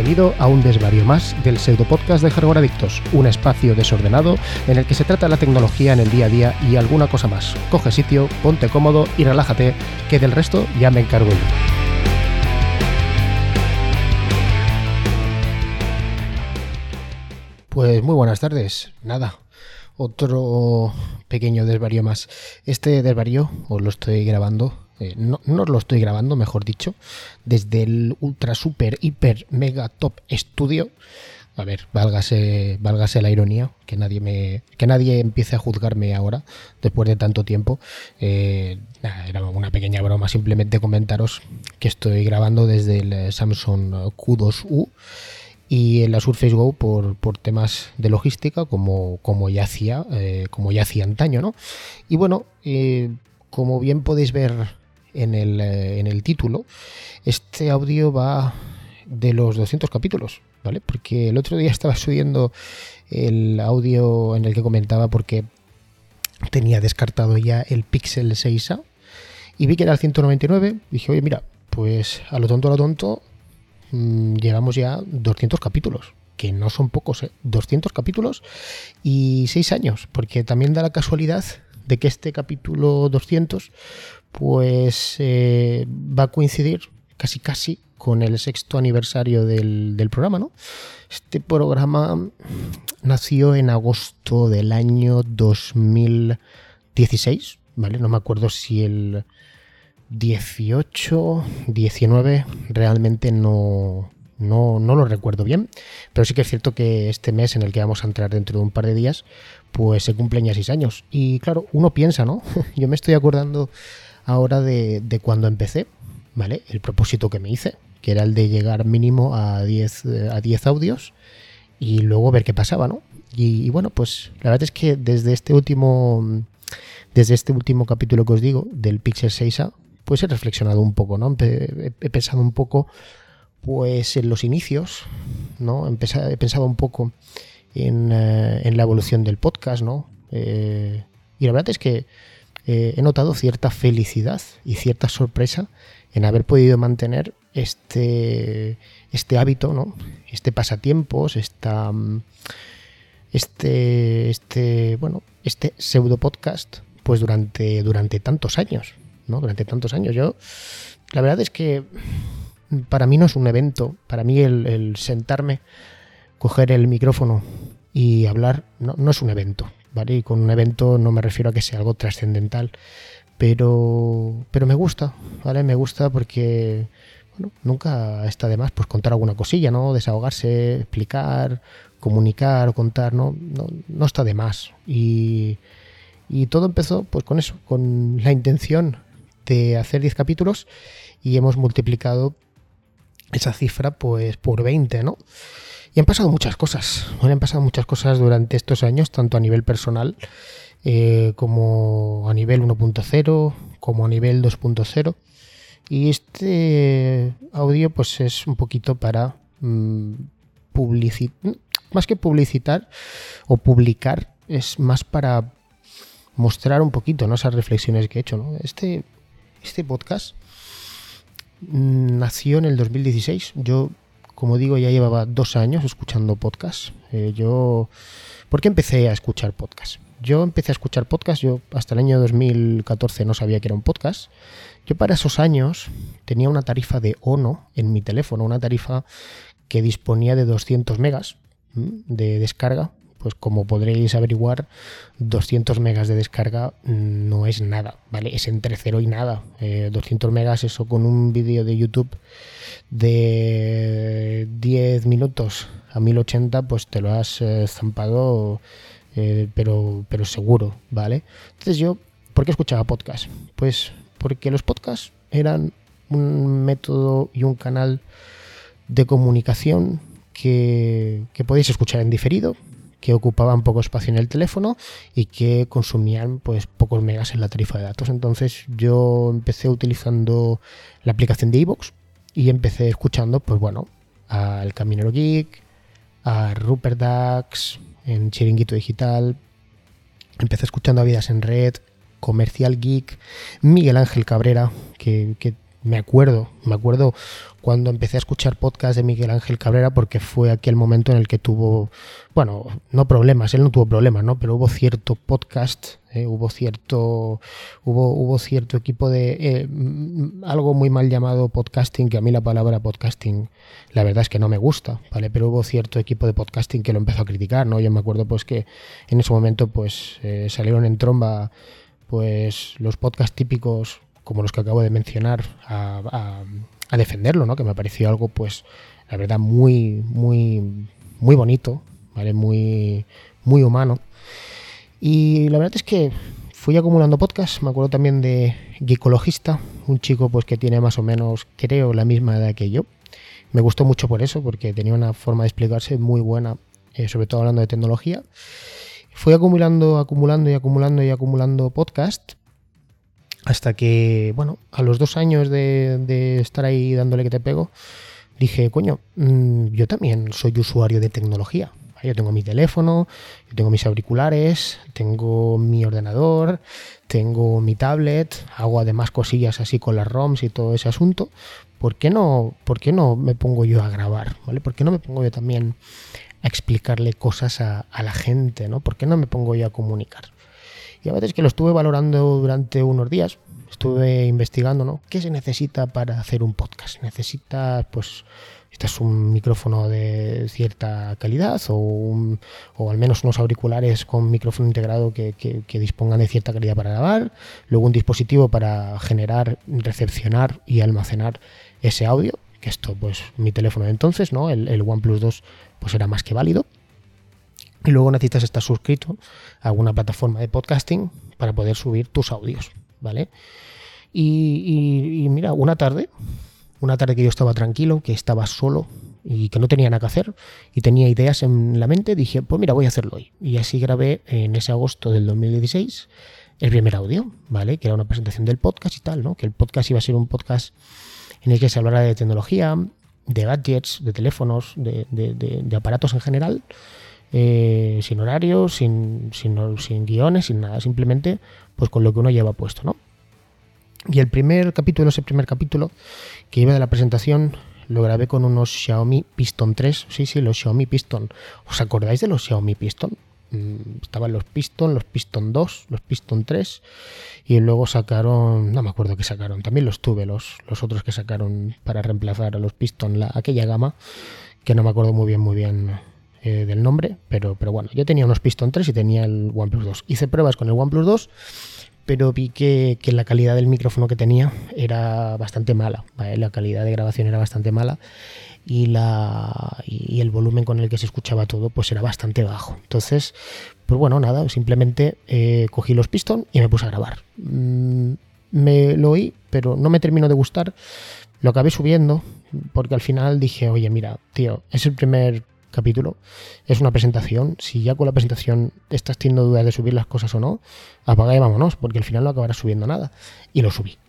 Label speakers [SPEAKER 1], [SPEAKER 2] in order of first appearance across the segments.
[SPEAKER 1] Bienvenido a un desvarío más del pseudopodcast de Hardware Adictos, un espacio desordenado en el que se trata la tecnología en el día a día y alguna cosa más. Coge sitio, ponte cómodo y relájate, que del resto ya me encargo yo. Pues muy buenas tardes. Nada, otro pequeño desvarío más. Este desvarío os lo estoy grabando. No lo estoy grabando, mejor dicho, desde el ultra super hiper mega top estudio. A ver, válgase la ironía, que nadie empiece a juzgarme ahora después de tanto tiempo. Era una pequeña broma, simplemente comentaros que estoy grabando desde el Samsung Q2U y en la Surface Go por temas de logística, como ya hacía antaño, ¿no? Y bueno, como bien podéis ver en el título, este audio va de los 200 capítulos, ¿vale? Porque el otro día estaba subiendo el audio en el que comentaba porque tenía descartado ya el Pixel 6a y vi que era el 199. Dije, oye, mira, pues a lo tonto, llegamos ya 200 capítulos, que no son pocos, 200 capítulos y 6 años, porque también da la casualidad de que este capítulo 200 pues va a coincidir casi con el 6º aniversario del programa, ¿no? Este programa nació en agosto del año 2016, ¿vale? No me acuerdo si el 18, 19, realmente no lo recuerdo bien, pero sí que es cierto que este mes en el que vamos a entrar dentro de un par de días, pues se cumplen ya 6 años. Y claro, uno piensa, ¿no? Yo me estoy acordando ahora de cuando empecé, ¿vale? El propósito que me hice, que era el de llegar mínimo a 10 audios y luego ver qué pasaba, ¿no? Y bueno, pues la verdad es que desde este último capítulo que os digo, del Pixel 6a, pues he reflexionado un poco, ¿no? He pensado un poco pues en los inicios, ¿no? He pensado un poco en la evolución del podcast, ¿no? Y la verdad es que he notado cierta felicidad y cierta sorpresa en haber podido mantener este hábito, ¿no? Este pasatiempos, este pseudo podcast, pues durante tantos años, ¿no? Durante tantos años. Yo, la verdad es que para mí no es un evento. Para mí el sentarme, coger el micrófono y hablar no es un evento, ¿vale? Y con un evento no me refiero a que sea algo trascendental, pero me gusta, ¿vale? Me gusta porque, bueno, nunca está de más pues contar alguna cosilla, ¿no? Desahogarse, explicar, comunicar, contar, no está de más. Y todo empezó pues con eso, con la intención de hacer 10 capítulos y hemos multiplicado esa cifra pues por 20, ¿no? Y han pasado muchas cosas, ¿vale? Han pasado muchas cosas durante estos años, tanto a nivel personal como a nivel 1.0, como a nivel 2.0. Y este audio pues es un poquito para más que publicitar o publicar, es más para mostrar un poquito, ¿no? Esas reflexiones que he hecho, ¿no? Este podcast nació en el 2016. Yo, como digo, ya llevaba 2 años escuchando podcasts. ¿Por qué empecé a escuchar podcasts? Yo empecé a escuchar podcasts, yo hasta el año 2014 no sabía que era un podcast. Yo para esos años tenía una tarifa de Ono en mi teléfono, una tarifa que disponía de 200 megas de descarga. Pues como podréis averiguar, 200 megas de descarga no es nada, ¿vale? Es entre 0 y nada. 200 megas, eso con un vídeo de YouTube de 10 minutos a 1080, pues te lo has zampado, pero seguro, ¿vale? Entonces yo, ¿por qué escuchaba podcast? Pues porque los podcasts eran un método y un canal de comunicación que podéis escuchar en diferido, que ocupaban poco espacio en el teléfono y que consumían pues pocos megas en la tarifa de datos. Entonces yo empecé utilizando la aplicación de iVoox y empecé escuchando pues bueno, al Caminero Geek, a Rupert Dax en Chiringuito Digital, empecé escuchando a Vidas en Red, Comercial Geek, Miguel Ángel Cabrera, que me acuerdo cuando empecé a escuchar podcast de Miguel Ángel Cabrera, porque fue aquel momento en el que tuvo, bueno, no problemas, él no tuvo problemas, ¿no? Pero hubo cierto podcast, hubo cierto equipo de algo muy mal llamado podcasting, que a mí la palabra podcasting la verdad es que no me gusta, ¿vale? Pero hubo cierto equipo de podcasting que lo empezó a criticar, ¿no? Yo me acuerdo pues que en ese momento pues salieron en tromba pues los podcasts típicos como los que acabo de mencionar a defenderlo, ¿no? Que me pareció algo, pues, la verdad, muy bonito, ¿vale? Muy humano. Y la verdad es que fui acumulando podcasts. Me acuerdo también de Geekologista, un chico pues que tiene más o menos, creo, la misma edad que yo. Me gustó mucho por eso, porque tenía una forma de explicarse muy buena, sobre todo hablando de tecnología. Fui acumulando podcasts. Hasta que, bueno, a los 2 años de estar ahí dándole que te pego, dije, coño, yo también soy usuario de tecnología. Yo tengo mi teléfono, yo tengo mis auriculares, tengo mi ordenador, tengo mi tablet, hago además cosillas así con las ROMs y todo ese asunto. ¿Por qué no me pongo yo a grabar? ¿Vale? ¿Por qué no me pongo yo también a explicarle cosas a la gente, ¿no? ¿Por qué no me pongo yo a comunicar? Y a veces que lo estuve valorando durante unos días, estuve investigando, ¿no? ¿Qué se necesita para hacer un podcast? Necesitas un micrófono de cierta calidad o al menos unos auriculares con micrófono integrado que dispongan de cierta calidad para grabar, luego un dispositivo para generar, recepcionar y almacenar ese audio, que esto, pues mi teléfono de entonces, ¿no? El OnePlus 2 pues era más que válido. Y luego necesitas estar suscrito a alguna plataforma de podcasting para poder subir tus audios, ¿vale? Y mira, una tarde que yo estaba tranquilo, que estaba solo y que no tenía nada que hacer y tenía ideas en la mente, dije, pues mira, voy a hacerlo hoy. Y así grabé en ese agosto del 2016 el primer audio, ¿vale? Que era una presentación del podcast y tal, ¿no? Que el podcast iba a ser un podcast en el que se hablara de tecnología, de gadgets, de teléfonos, de aparatos en general, sin horarios, sin guiones, sin nada, simplemente pues con lo que uno lleva puesto, ¿no? Y ese primer capítulo que iba de la presentación, lo grabé con unos Xiaomi Piston 3. Sí, los Xiaomi Piston. ¿Os acordáis de los Xiaomi Piston? Estaban los Piston 2, los Piston 3 y luego sacaron, no me acuerdo qué sacaron, también los tuve, los otros que sacaron para reemplazar a los Piston, aquella gama que no me acuerdo muy bien del nombre, pero bueno, yo tenía unos Piston 3 y tenía el OnePlus 2. Hice pruebas con el OnePlus 2, pero vi que la calidad del micrófono que tenía era bastante mala, ¿vale? La calidad de grabación era bastante mala y el volumen con el que se escuchaba todo pues era bastante bajo. Entonces, pues bueno, nada, simplemente cogí los Piston y me puse a grabar. Me lo oí, pero no me terminó de gustar. Lo acabé subiendo porque al final dije, oye, mira, tío, es el primer capítulo, es una presentación. Si ya con la presentación estás teniendo dudas de subir las cosas o no, apaga y vámonos, porque al final no acabarás subiendo nada. Y lo subí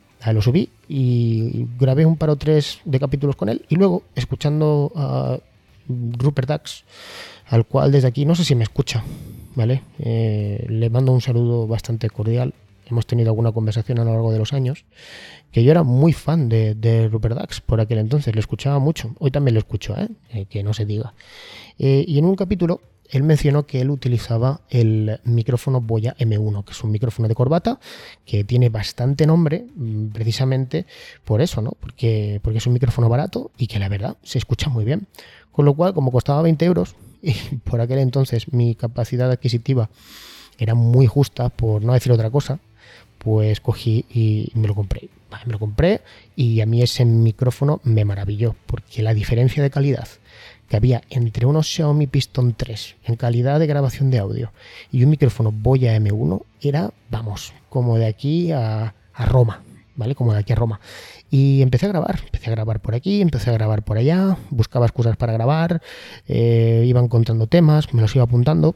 [SPEAKER 1] y grabé un par o tres de capítulos con él y luego escuchando a Rupert Dax, al cual desde aquí no sé si me escucha, ¿vale? Le mando un saludo bastante cordial. Hemos tenido alguna conversación a lo largo de los años, que yo era muy fan de Rupert Dax por aquel entonces, le escuchaba mucho. Hoy también lo escucho, que no se diga. Y en un capítulo él mencionó que él utilizaba el micrófono Boya M1, que es un micrófono de corbata que tiene bastante nombre precisamente por eso, ¿no? Porque es un micrófono barato y que la verdad se escucha muy bien. Con lo cual, como costaba 20 euros y por aquel entonces mi capacidad adquisitiva era muy justa, por no decir otra cosa, pues cogí y me lo compré. Me lo compré y a mí ese micrófono me maravilló, porque la diferencia de calidad que había entre unos Xiaomi Piston 3 en calidad de grabación de audio y un micrófono Boya M1 era, vamos, como de aquí a Roma, ¿vale? Como de aquí a Roma. Y empecé a grabar por aquí, empecé a grabar por allá, buscaba excusas para grabar, iba encontrando temas, me los iba apuntando.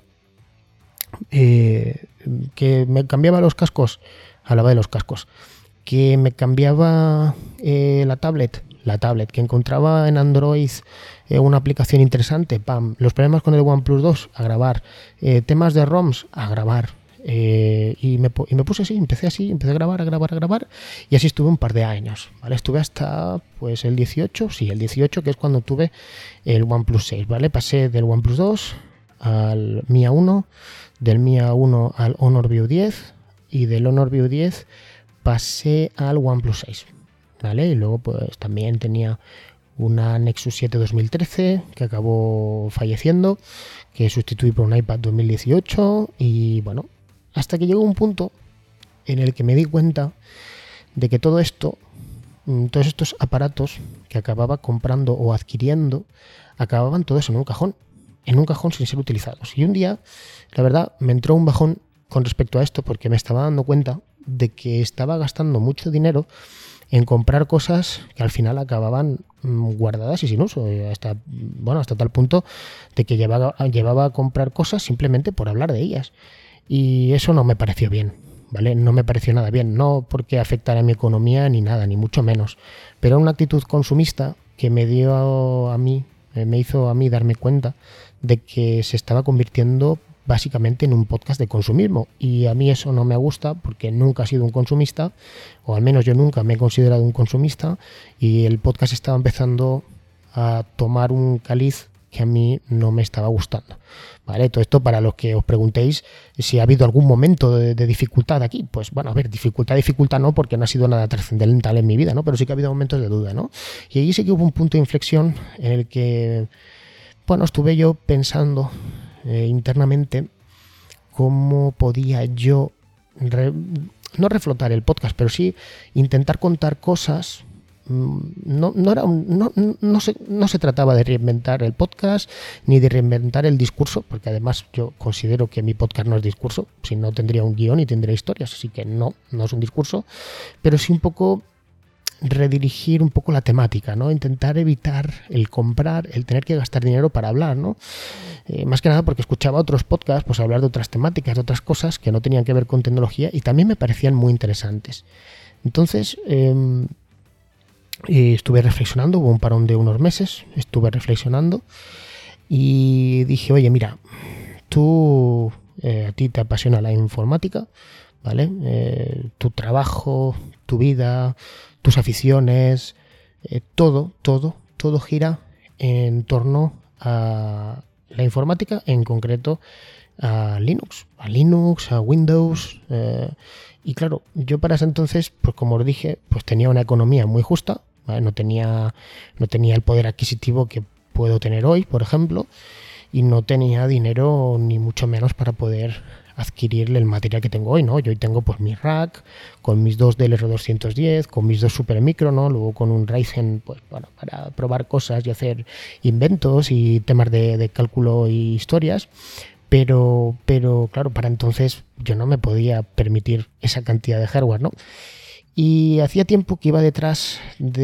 [SPEAKER 1] Que me cambiaba los cascos, hablaba de los cascos, que me cambiaba la tablet, que encontraba en Android una aplicación interesante, ¡pam! Los problemas con el OnePlus 2, a grabar, temas de ROMs, a grabar, y me puse así, empecé a grabar, y así estuve un par de años, ¿vale? Estuve hasta pues el 18, que es cuando tuve el OnePlus 6, ¿vale? Pasé del OnePlus 2 al Mi A1, del Mi A1 al Honor View 10 y del Honor View 10 pasé al OnePlus 6, ¿vale? Y luego pues también tenía una Nexus 7 2013 que acabó falleciendo, que sustituí por un iPad 2018 y bueno, hasta que llegó un punto en el que me di cuenta de que todo esto, todos estos aparatos que acababa comprando o adquiriendo, acababan todos en un cajón sin ser utilizados. Y un día, la verdad, me entró un bajón con respecto a esto porque me estaba dando cuenta de que estaba gastando mucho dinero en comprar cosas que al final acababan guardadas y sin uso, hasta tal punto de que llevaba a comprar cosas simplemente por hablar de ellas. Y eso no me pareció bien, ¿vale? No me pareció nada bien, no porque afectara a mi economía ni nada, ni mucho menos, pero una actitud consumista que me hizo a mí darme cuenta de que se estaba convirtiendo básicamente en un podcast de consumismo, y a mí eso no me gusta porque nunca he sido un consumista, o al menos yo nunca me he considerado un consumista, y el podcast estaba empezando a tomar un caliz que a mí no me estaba gustando, ¿vale? Todo esto para los que os preguntéis si ha habido algún momento de dificultad aquí. Pues bueno, a ver, dificultad no, porque no ha sido nada trascendental en mi vida, ¿no? Pero sí que ha habido momentos de duda, ¿no? Y ahí sí que hubo un punto de inflexión en el que, bueno, estuve yo pensando internamente cómo podía yo no reflotar el podcast, pero sí intentar contar cosas. No se trataba de reinventar el podcast ni de reinventar el discurso, porque además yo considero que mi podcast no es discurso, si no tendría un guión y tendría historias, así que no es un discurso, pero sí un poco redirigir un poco la temática, ¿no? Intentar evitar el comprar, el tener que gastar dinero para hablar, ¿no? Más que nada porque escuchaba otros podcasts pues hablar de otras temáticas, de otras cosas que no tenían que ver con tecnología y también me parecían muy interesantes. Entonces estuve reflexionando, hubo un parón de unos meses, estuve reflexionando y dije, oye, mira, tú, a ti te apasiona la informática, ¿vale? Tu trabajo, tu vida, tus aficiones, todo gira en torno a la informática, en concreto a Linux, a Windows, y claro, yo para ese entonces, pues como os dije, pues tenía una economía muy justa, ¿vale? No tenía el poder adquisitivo que puedo tener hoy, por ejemplo, y no tenía dinero ni mucho menos para poder adquirir el material que tengo hoy, ¿no? Yo hoy tengo pues mi rack con mis dos DLR210, con mis dos Super Micro, ¿no? Luego con un Ryzen, pues bueno, para probar cosas y hacer inventos y temas de cálculo y historias. Pero claro, para entonces yo no me podía permitir esa cantidad de hardware, ¿no? Y hacía tiempo que iba detrás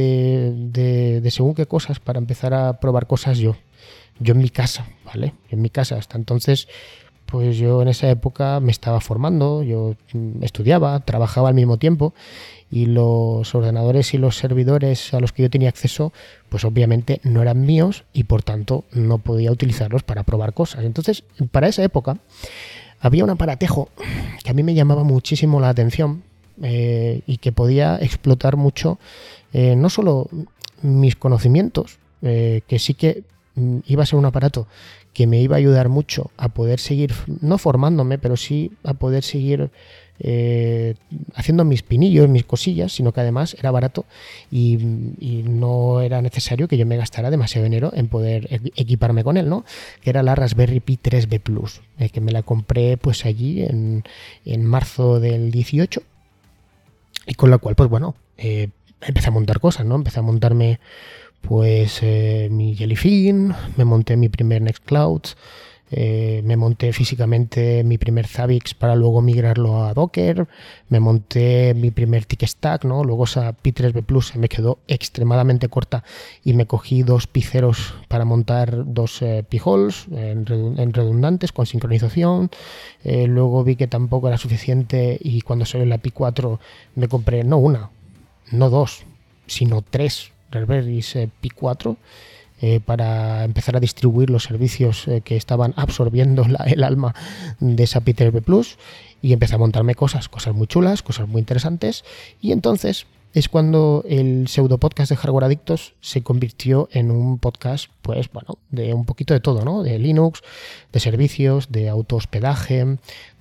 [SPEAKER 1] de según qué cosas para empezar a probar cosas yo en mi casa, ¿vale? En mi casa. Hasta entonces, pues yo en esa época me estaba formando, yo estudiaba, trabajaba al mismo tiempo, y los ordenadores y los servidores a los que yo tenía acceso, pues obviamente no eran míos y por tanto no podía utilizarlos para probar cosas. Entonces, para esa época había un aparatejo que a mí me llamaba muchísimo la atención, y que podía explotar mucho, no solo mis conocimientos, que sí que iba a ser un aparato que me iba a ayudar mucho a poder seguir, no formándome, pero sí a poder seguir haciendo mis pinillos, mis cosillas, sino que además era barato y no era necesario que yo me gastara demasiado dinero en poder equiparme con él, ¿no? Que era la Raspberry Pi 3B Plus, que me la compré pues allí en marzo del 18, y con la cual pues bueno, empecé a montar cosas, ¿no? Empecé a montarme pues mi Jellyfin, me monté mi primer Nextcloud, me monté físicamente mi primer Zabbix para luego migrarlo a Docker, me monté mi primer TickStack, ¿no? Luego esa Pi 3B Plus se me quedó extremadamente corta y me cogí dos piceros para montar dos Pi-holes en redundantes con sincronización. Luego vi que tampoco era suficiente y cuando salió la Pi 4 me compré no una, no dos, sino tres Raspberry Pi 4, para empezar a distribuir los servicios que estaban absorbiendo el alma de esa PTRP Plus, y empecé a montarme cosas muy chulas, cosas muy interesantes, y entonces es cuando el pseudo podcast de Hardware Adictos se convirtió en un podcast, pues bueno, de un poquito de todo, ¿no? De Linux, de servicios, de autohospedaje,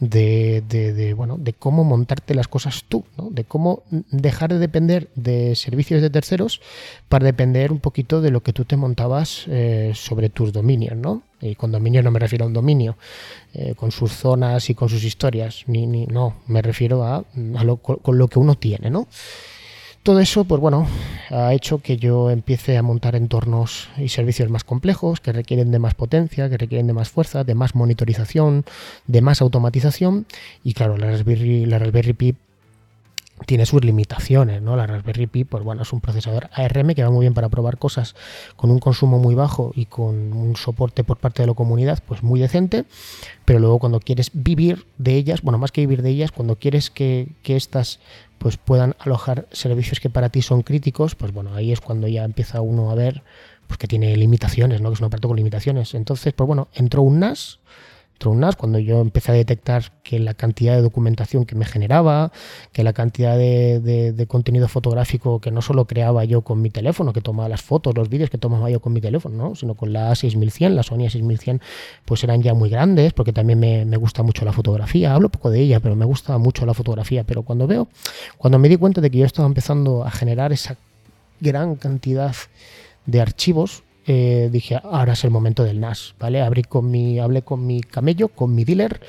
[SPEAKER 1] de cómo montarte las cosas tú, ¿no? De cómo dejar de depender de servicios de terceros para depender un poquito de lo que tú te montabas sobre tus dominios, ¿no? Y con dominio no me refiero a un dominio con sus zonas y con sus historias, no, me refiero con lo que uno tiene, ¿no? Todo eso, pues bueno, ha hecho que yo empiece a montar entornos y servicios más complejos, que requieren de más potencia, que requieren de más fuerza, de más monitorización, de más automatización. Y claro, la Raspberry Pi tiene sus limitaciones, ¿no? La Raspberry Pi, pues bueno, es un procesador ARM que va muy bien para probar cosas con un consumo muy bajo y con un soporte por parte de la comunidad, pues muy decente, pero luego cuando quieres vivir de ellas, bueno, más que vivir de ellas, cuando quieres que estas pues puedan alojar servicios que para ti son críticos, pues bueno, ahí es cuando ya empieza uno a ver pues que tiene limitaciones, ¿no? Que es un aparato con limitaciones. Entonces, pues bueno, entró un NAS cuando yo empecé a detectar que la cantidad de documentación que me generaba, que la cantidad de contenido fotográfico que no solo creaba yo con mi teléfono, que tomaba las fotos, los vídeos que tomaba yo con mi teléfono, ¿no? Sino con la A6100, la Sony A6100, pues eran ya muy grandes, porque también me gusta mucho la fotografía. Hablo poco de ella, pero me gusta mucho la fotografía. Pero cuando me di cuenta de que yo estaba empezando a generar esa gran cantidad de archivos, dije, ahora es el momento del NAS, ¿vale? Hablé con mi camello, con mi dealer,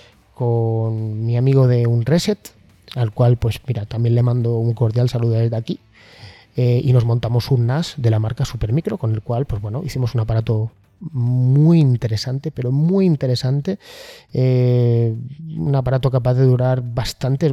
[SPEAKER 1] con mi amigo de Unreset, al cual, pues mira, también le mando un cordial saludo desde aquí, y nos montamos un NAS de la marca Supermicro, con el cual, pues bueno, hicimos un aparato muy interesante, pero muy interesante, un aparato capaz de durar bastantes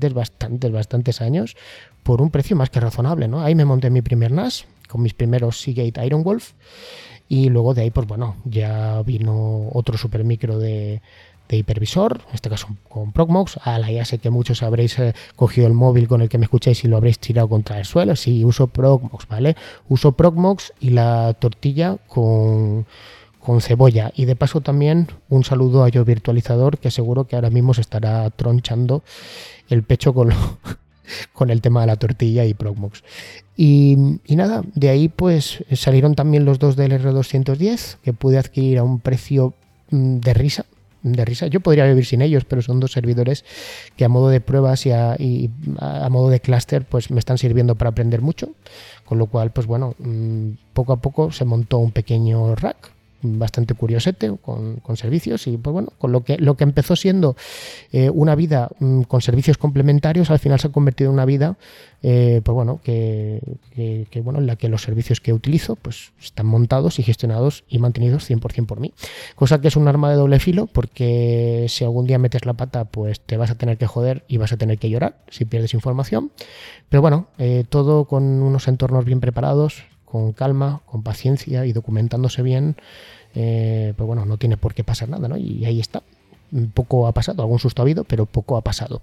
[SPEAKER 1] años por un precio más que razonable, ¿no? Ahí me monté mi primer NAS con mis primeros Seagate Ironwolf, y luego de ahí, pues bueno, ya vino otro Supermicro de hipervisor, en este caso con Proxmox. Ya sé que muchos habréis cogido el móvil con el que me escucháis y lo habréis tirado contra el suelo. Sí, uso Proxmox, ¿vale? Uso Proxmox y la tortilla con cebolla. Y de paso también un saludo a Yo Virtualizador, que seguro que ahora mismo se estará tronchando el pecho con el tema de la tortilla y Proxmox. Y nada, de ahí pues salieron también los dos del R210, que pude adquirir a un precio de risa. Yo podría vivir sin ellos, pero son dos servidores que a modo de pruebas y a modo de clúster pues me están sirviendo para aprender mucho, con lo cual pues bueno, poco a poco se montó un pequeño rack bastante curiosete con servicios, y pues bueno, con lo que empezó siendo una vida con servicios complementarios, al final se ha convertido en una vida pues bueno, que bueno, en la que los servicios que utilizo pues están montados y gestionados y mantenidos 100% por mí, cosa que es un arma de doble filo, porque si algún día metes la pata pues te vas a tener que joder y vas a tener que llorar si pierdes información, pero bueno, todo con unos entornos bien preparados, con calma, con paciencia y documentándose bien, pues bueno, no tiene por qué pasar nada, ¿no? Y ahí está. Poco ha pasado, algún susto ha habido, pero poco ha pasado.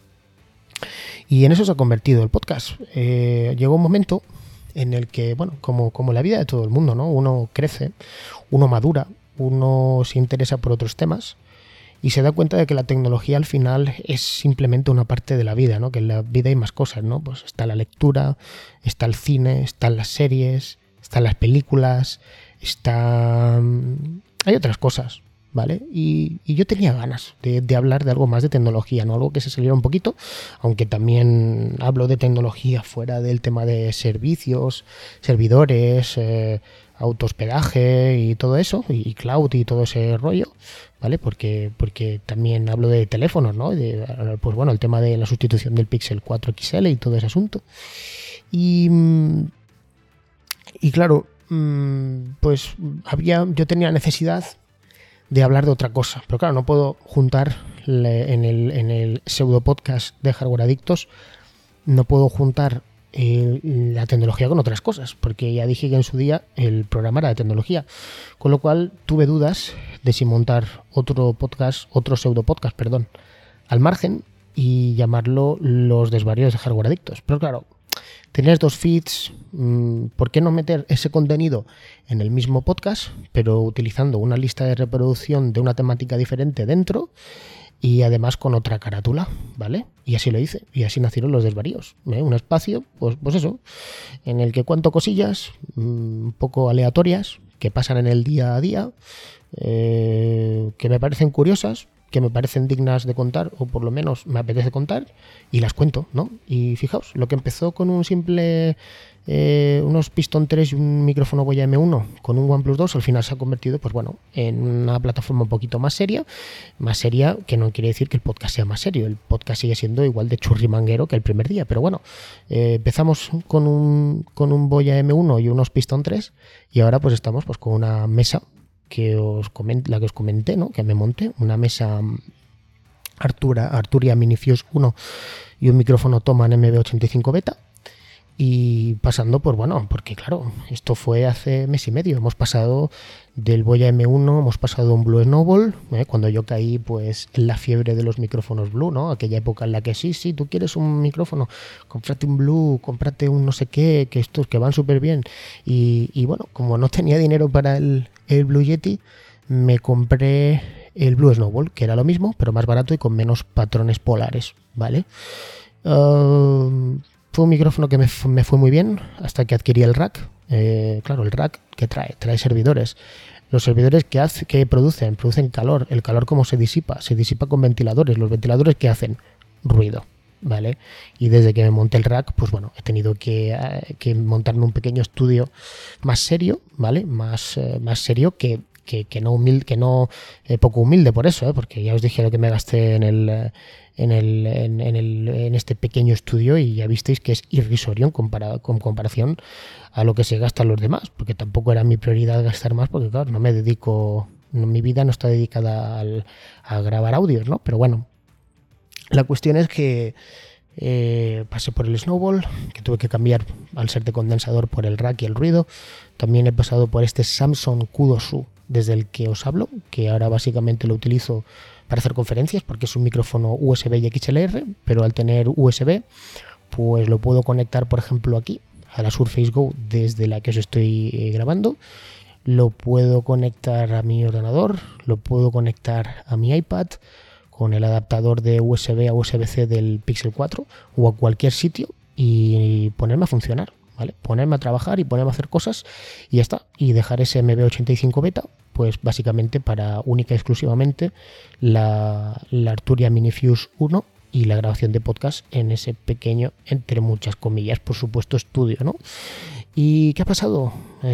[SPEAKER 1] Y en eso se ha convertido el podcast. Llegó un momento en el que, bueno, como la vida de todo el mundo, ¿no? Uno crece, uno madura, uno se interesa por otros temas y se da cuenta de que la tecnología al final es simplemente una parte de la vida, ¿no? Que en la vida hay más cosas, ¿no? Pues está la lectura, está el cine, están las series, están las películas, hay otras cosas, ¿vale? Y yo tenía ganas de hablar de algo más de tecnología, ¿no? Algo que se saliera un poquito, aunque también hablo de tecnología fuera del tema de servicios, servidores, autohospedaje y todo eso, y cloud y todo ese rollo, ¿vale? Porque también hablo de teléfonos, ¿no? Pues bueno, el tema de la sustitución del Pixel 4 XL y todo ese asunto. Y claro, pues yo tenía necesidad de hablar de otra cosa, pero claro, no puedo juntar en el pseudo podcast de Hardware Adictos, no puedo juntar la tecnología con otras cosas, porque ya dije que en su día el programa era de tecnología, con lo cual tuve dudas de si montar otro pseudo podcast, al margen, y llamarlo Los Desvaríos de Hardware Adictos. Pero claro, tener dos feeds, ¿por qué no meter ese contenido en el mismo podcast, pero utilizando una lista de reproducción de una temática diferente dentro y además con otra carátula, ¿vale? Y así lo hice, y así nacieron los desvaríos, ¿eh? Un espacio, pues eso, en el que cuento cosillas un poco aleatorias que pasan en el día a día, que me parecen curiosas, que me parecen dignas de contar, o por lo menos me apetece contar, y las cuento, ¿no? Y fijaos, lo que empezó con un simple unos Piston 3 y un micrófono Boya M1 con un OnePlus 2, al final se ha convertido, pues bueno, en una plataforma un poquito más seria, que no quiere decir que el podcast sea más serio, el podcast sigue siendo igual de churrimanguero que el primer día, pero bueno, empezamos con un Boya M1 y unos Piston 3, y ahora pues estamos pues con una mesa la que os comenté, ¿no? Que me monté, una mesa Arturia Minifuse 1 y un micrófono Thomann MB85 Beta, y pasando por, bueno, porque claro, esto fue hace mes y medio, hemos pasado del Boya M1, hemos pasado a un Blue Snowball, cuando yo caí pues en la fiebre de los micrófonos Blue, ¿no? Aquella época en la que sí, tú quieres un micrófono, cómprate un Blue, cómprate un no sé qué, que estos que van súper bien, y bueno, como no tenía dinero para el Blue Yeti, me compré el Blue Snowball, que era lo mismo, pero más barato y con menos patrones polares, ¿vale? Fue un micrófono que me fue muy bien hasta que adquirí el rack. Claro, el rack que trae servidores. Los servidores que producen calor. El calor, ¿cómo se disipa? Se disipa con ventiladores. Los ventiladores, ¿qué hacen? Ruido, ¿vale? Y desde que me monté el rack, pues bueno, he tenido que montarme un pequeño estudio más serio, ¿vale? Más serio que no humilde, que no poco humilde por eso, porque ya os dije lo que me gasté en este pequeño estudio, y ya visteis que es irrisorio con comparación a lo que se gastan los demás, porque tampoco era mi prioridad gastar más, porque claro, mi vida no está dedicada a grabar audios, ¿no? Pero bueno, la cuestión es que pasé por el Snowball, que tuve que cambiar al ser de condensador por el rack y el ruido. También he pasado por este Samson Q2U, desde el que os hablo, que ahora básicamente lo utilizo para hacer conferencias, porque es un micrófono USB y XLR, pero al tener USB, pues lo puedo conectar, por ejemplo, aquí, a la Surface Go, desde la que os estoy grabando. Lo puedo conectar a mi ordenador, lo puedo conectar a mi iPad, con el adaptador de USB a USB-C del Pixel 4, o a cualquier sitio, y ponerme a funcionar, ¿vale? Ponerme a trabajar y ponerme a hacer cosas, y ya está. Y dejar ese MB85 Beta, pues básicamente para única y exclusivamente la Arturia Minifuse 1 y la grabación de podcast en ese pequeño, entre muchas comillas, por supuesto, estudio, ¿no? ¿Y qué ha pasado?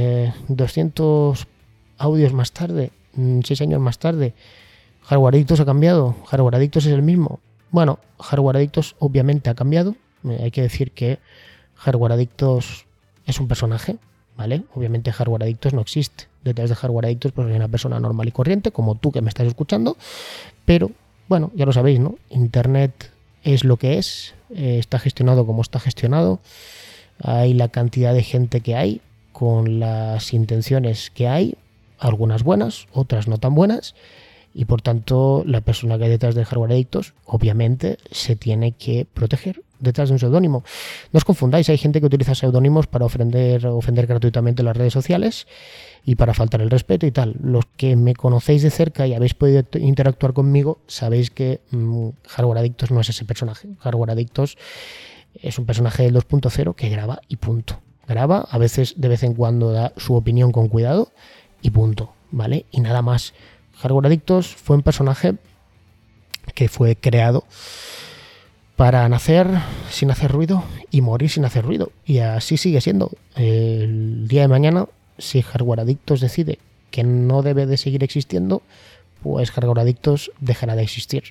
[SPEAKER 1] 200 audios más tarde, 6 años más tarde, Hardware Adictos ha cambiado, Hardware Adictos es el mismo. Bueno, Hardware Adictos obviamente ha cambiado. Hay que decir que Hardware Adictos es un personaje, ¿vale? Obviamente Hardware Adictos no existe. Detrás de Hardware Adictos pues hay una persona normal y corriente, como tú que me estás escuchando, pero bueno, ya lo sabéis, ¿no? Internet es lo que es, está gestionado como está gestionado, hay la cantidad de gente que hay, con las intenciones que hay, algunas buenas, otras no tan buenas, y por tanto la persona que hay detrás de Hardware Adictos obviamente se tiene que proteger detrás de un seudónimo. No os confundáis, hay gente que utiliza seudónimos para ofender gratuitamente las redes sociales y para faltar el respeto y tal. Los que me conocéis de cerca y habéis podido interactuar conmigo sabéis que Hardware Adictos no es ese personaje. Hardware Adictos es un personaje del 2.0 que graba y punto. Graba, a veces de vez en cuando da su opinión con cuidado y punto, ¿vale? Y nada más. Hardware Adictos fue un personaje que fue creado para nacer sin hacer ruido y morir sin hacer ruido. Y así sigue siendo. El día de mañana, si Hardware Adictos decide que no debe de seguir existiendo, pues Hardware Adictos dejará de existir.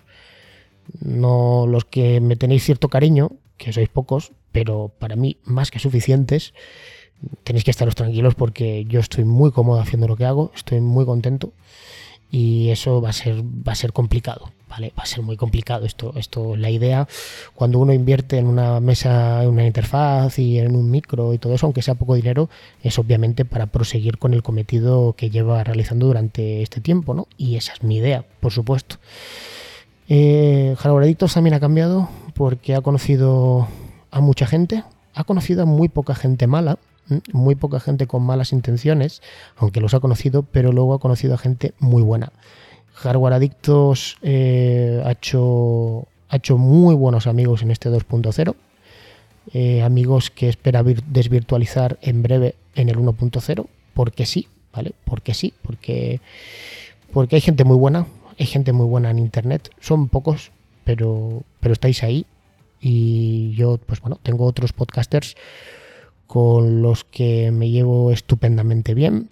[SPEAKER 1] No, los que me tenéis cierto cariño, que sois pocos, pero para mí más que suficientes, tenéis que estaros tranquilos porque yo estoy muy cómodo haciendo lo que hago, estoy muy contento. Y eso va a ser complicado, ¿vale? Va a ser muy complicado esto. La idea, cuando uno invierte en una mesa, en una interfaz y en un micro y todo eso, aunque sea poco dinero, es obviamente para proseguir con el cometido que lleva realizando durante este tiempo, ¿no? Y esa es mi idea, por supuesto. Hardware Adictos también ha cambiado porque ha conocido a mucha gente, ha conocido a muy poca gente mala, muy poca gente con malas intenciones, aunque los ha conocido, pero luego ha conocido a gente muy buena. Hardware Adictos ha hecho muy buenos amigos en este 2.0, amigos que espera desvirtualizar en breve en el 1.0, porque sí, ¿vale? Porque sí, porque hay gente muy buena, en internet, son pocos, pero estáis ahí. Y yo, pues bueno, tengo otros podcasters con los que me llevo estupendamente bien.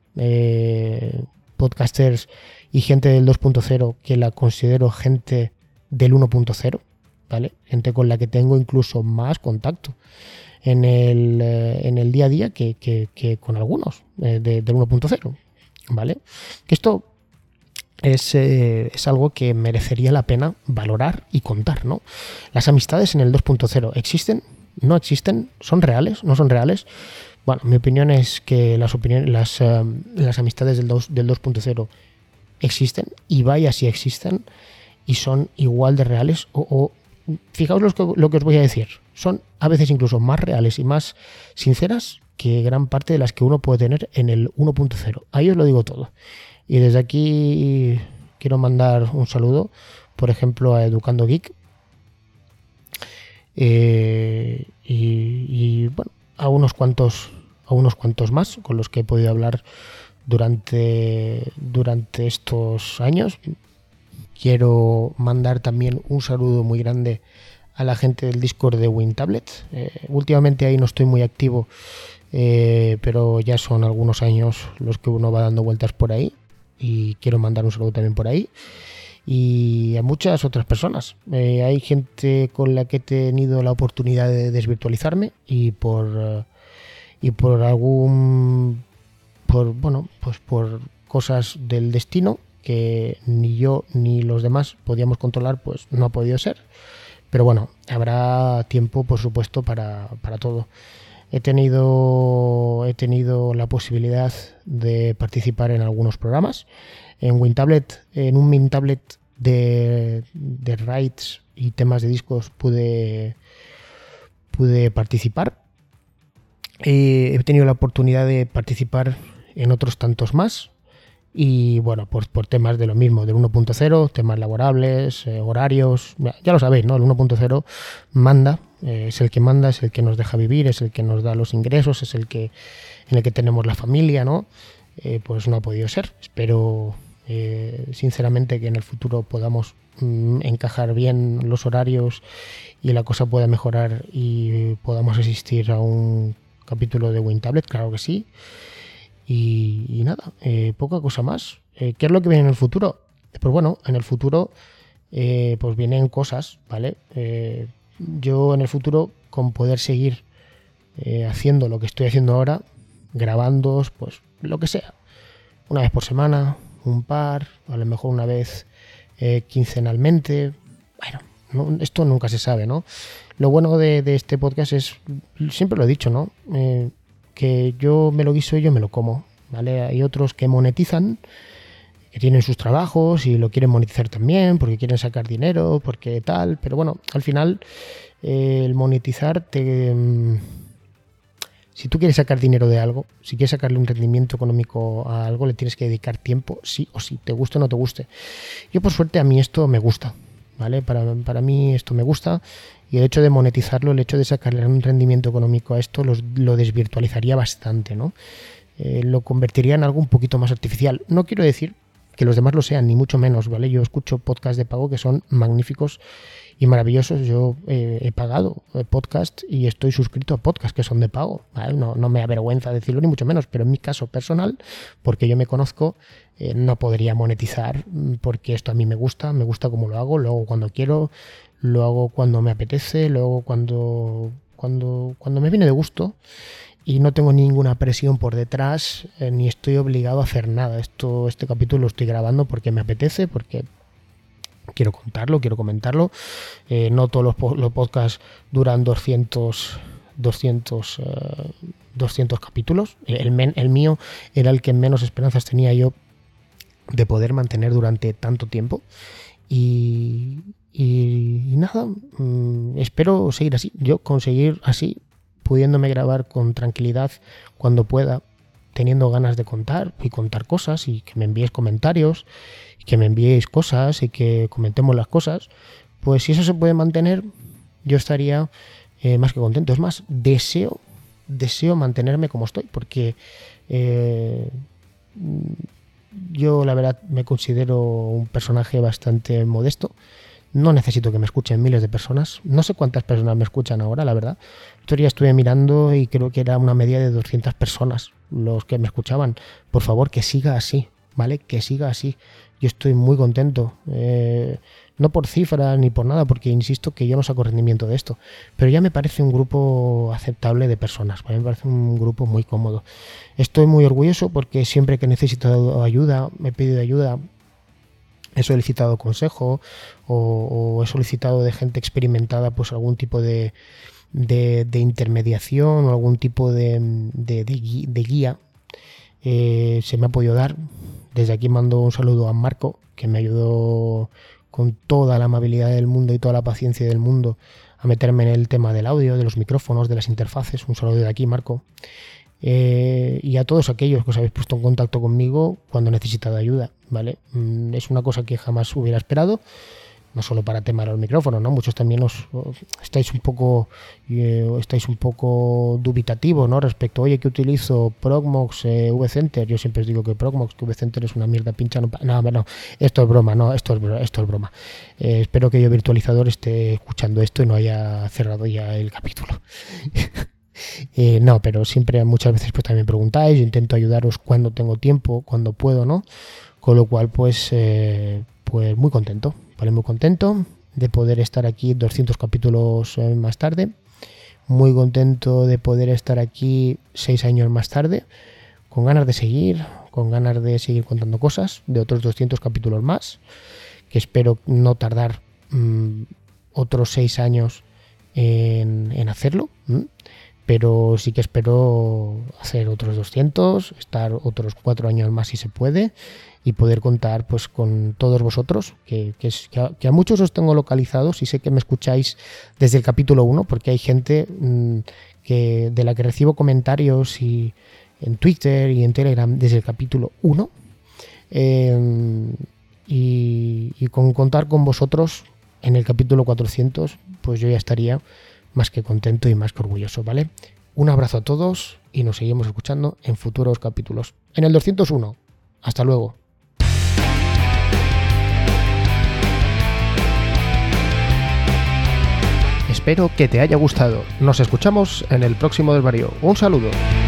[SPEAKER 1] Podcasters y gente del 2.0 que la considero gente del 1.0, ¿vale? Gente con la que tengo incluso más contacto en el día a día que con algunos del 1.0, ¿vale? Que esto es algo que merecería la pena valorar y contar, ¿no? Las amistades en el 2.0 ¿existen? ¿No existen? ¿Son reales? ¿No son reales? Bueno, mi opinión es que las amistades del 2.0 existen, y vaya si existen, y son igual de reales, o fijaos lo que os voy a decir, son a veces incluso más reales y más sinceras que gran parte de las que uno puede tener en el 1.0. Ahí os lo digo todo. Y desde aquí quiero mandar un saludo, por ejemplo, a Educando Geek, y bueno, a unos cuantos más con los que he podido hablar durante estos años. Quiero mandar también un saludo muy grande a la gente del Discord de WinTablet. Últimamente ahí no estoy muy activo, pero ya son algunos años los que uno va dando vueltas por ahí, y quiero mandar un saludo también por ahí. Y a muchas otras personas. Hay gente con la que he tenido la oportunidad de desvirtualizarme, y por cosas del destino que ni yo ni los demás podíamos controlar, pues no ha podido ser. Pero bueno, habrá tiempo, por supuesto, para todo. He tenido la posibilidad de participar en algunos programas. En WinTablet, en un WinTablet de RAIDs y temas de discos pude participar. He tenido la oportunidad de participar en otros tantos más. Y bueno, pues por temas de lo mismo, del 1.0, temas laborables, horarios, ya lo sabéis, ¿no? El 1.0 manda, es el que manda, es el que nos deja vivir, es el que nos da los ingresos, es en el que tenemos la familia, ¿no? Pues no ha podido ser. Espero sinceramente que en el futuro podamos encajar bien los horarios y la cosa pueda mejorar y podamos asistir a un capítulo de WinTablet, claro que sí. Y nada, poca cosa más. ¿Qué es lo que viene en el futuro? Pues bueno, en el futuro pues vienen cosas, ¿vale? Yo en el futuro, con poder seguir haciendo lo que estoy haciendo ahora, grabando, pues lo que sea, una vez por semana, un par, a lo mejor una vez quincenalmente. Bueno, esto nunca se sabe, ¿no? Lo bueno de este podcast es, siempre lo he dicho, ¿no? Que yo me lo guiso y yo me lo como, ¿vale? Hay otros que monetizan, que tienen sus trabajos y lo quieren monetizar también porque quieren sacar dinero, porque tal, pero bueno, al final el monetizar si tú quieres sacar dinero de algo, si quieres sacarle un rendimiento económico a algo, le tienes que dedicar tiempo, sí o sí, te guste o no te guste. Yo, por suerte, a mí esto me gusta, ¿vale? Para mí esto me gusta, y el hecho de monetizarlo, el hecho de sacarle un rendimiento económico a esto, lo desvirtualizaría bastante, ¿no? Lo convertiría en algo un poquito más artificial. No quiero decir que los demás lo sean, ni mucho menos, ¿vale? Yo escucho podcasts de pago que son magníficos y maravillosos. Yo he pagado podcast y estoy suscrito a podcasts que son de pago, ¿vale? No me avergüenza decirlo, ni mucho menos, pero en mi caso personal, porque yo me conozco, no podría monetizar, porque esto a mí me gusta como lo hago cuando quiero, lo hago cuando me apetece, lo hago cuando me viene de gusto, y no tengo ninguna presión por detrás, ni estoy obligado a hacer nada. Este capítulo lo estoy grabando porque me apetece, porque quiero contarlo, quiero comentarlo. No todos los podcasts duran 200 capítulos. El mío era el que menos esperanzas tenía yo de poder mantener durante tanto tiempo. Y nada, espero seguir así. Yo conseguir así pudiéndome grabar con tranquilidad cuando pueda, teniendo ganas de contar y contar cosas, y que me enviéis comentarios, y que me enviéis cosas y que comentemos las cosas, pues si eso se puede mantener, yo estaría más que contento. Es más, deseo mantenerme como estoy, porque yo la verdad me considero un personaje bastante modesto. No necesito que me escuchen miles de personas. No sé cuántas personas me escuchan ahora, la verdad. Otro día estuve mirando y creo que era una media de 200 personas los que me escuchaban. Por favor, que siga así, ¿vale? Que siga así. Yo estoy muy contento. No por cifras ni por nada, porque insisto que yo no saco rendimiento de esto. Pero ya me parece un grupo aceptable de personas. Me parece un grupo muy cómodo. Estoy muy orgulloso porque siempre que he necesitado ayuda, me he pedido ayuda, he solicitado consejo o he solicitado de gente experimentada pues algún tipo de intermediación o algún tipo de guía, se me ha podido dar. Desde aquí mando un saludo a Marco, que me ayudó con toda la amabilidad del mundo y toda la paciencia del mundo a meterme en el tema del audio, de los micrófonos, de las interfaces. Un saludo de aquí, Marco. Y a todos aquellos que os habéis puesto en contacto conmigo cuando he necesitado ayuda, ¿vale? Es una cosa que jamás hubiera esperado, no solo para tema de los micrófonos, ¿no? Muchos también estáis un poco dubitativos, ¿no? Respecto, oye, ¿qué utilizo? Progmox, VCenter. Yo siempre os digo que Progmox, que VCenter es una mierda pincha. No, esto es broma, no, esto es broma. Espero que Yo Virtualizador esté escuchando esto y no haya cerrado ya el capítulo. No, pero siempre muchas veces pues también preguntáis, yo intento ayudaros cuando tengo tiempo, cuando puedo, ¿no? Con lo cual pues muy contento, ¿vale? Muy contento de poder estar aquí 200 capítulos más tarde, muy contento de poder estar aquí 6 años más tarde, con ganas de seguir contando cosas, de otros 200 capítulos más, que espero no tardar otros 6 años en hacerlo, pero sí que espero hacer otros 200, estar otros 4 años más si se puede y poder contar pues con todos vosotros, que a muchos os tengo localizados y sé que me escucháis desde el capítulo 1, porque hay gente de la que recibo comentarios y en Twitter y en Telegram desde el capítulo 1, y con contar con vosotros en el capítulo 400, pues yo ya estaría más que contento y más que orgulloso, ¿vale? Un abrazo a todos y nos seguimos escuchando en futuros capítulos. En el 201. Hasta luego. Espero que te haya gustado. Nos escuchamos en el próximo Desvarío. Un saludo.